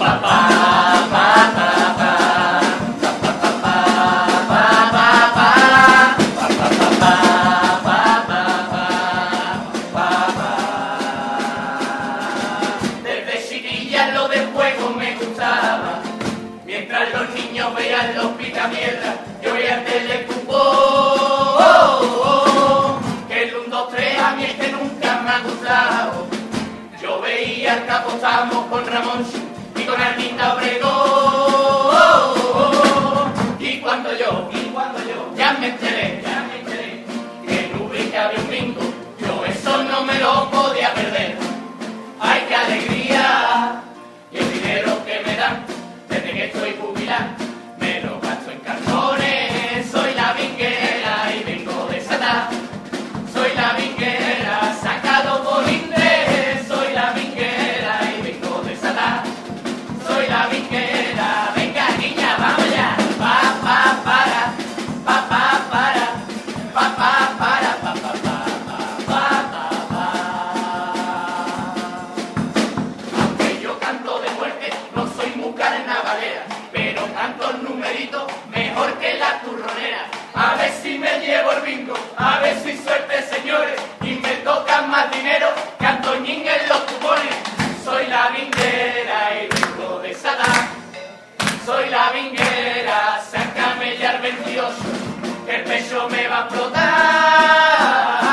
Desde chiquilla lo del juego me gustaba. Mientras los niños veían los picamierdas, yo veía telefútbol. Que el 1, 2, 3 a mí es que nunca me ha gustado. Yo veía el que apostamos con Ramón y con Arminda Obregón. Y cuando yo ya me enteré que en Ubrique había un bingo, yo eso no me lo podía perder. ¡Ay, qué alegría! Y el dinero que me dan desde que estoy jubilado me lo gasto en cartones. Soy la vinguera y vengo de Satá. Soy la vinguera, sacado por interés. Soy la vinguera y vengo de Satá. Soy la vinguera, venga niña, vamos ya. Para. Aunque yo canto de muerte, no soy muy carnavalera, pero canto el numerito mejor que la turronera. A ver si me llevo el bingo, a ver si suerte, señores, y me tocan más dinero que Antoñín en los cupones. Soy la vinguera y vengo de Sadá. Soy la vinguera, sácame ya el 28, que el pecho me va a explotar.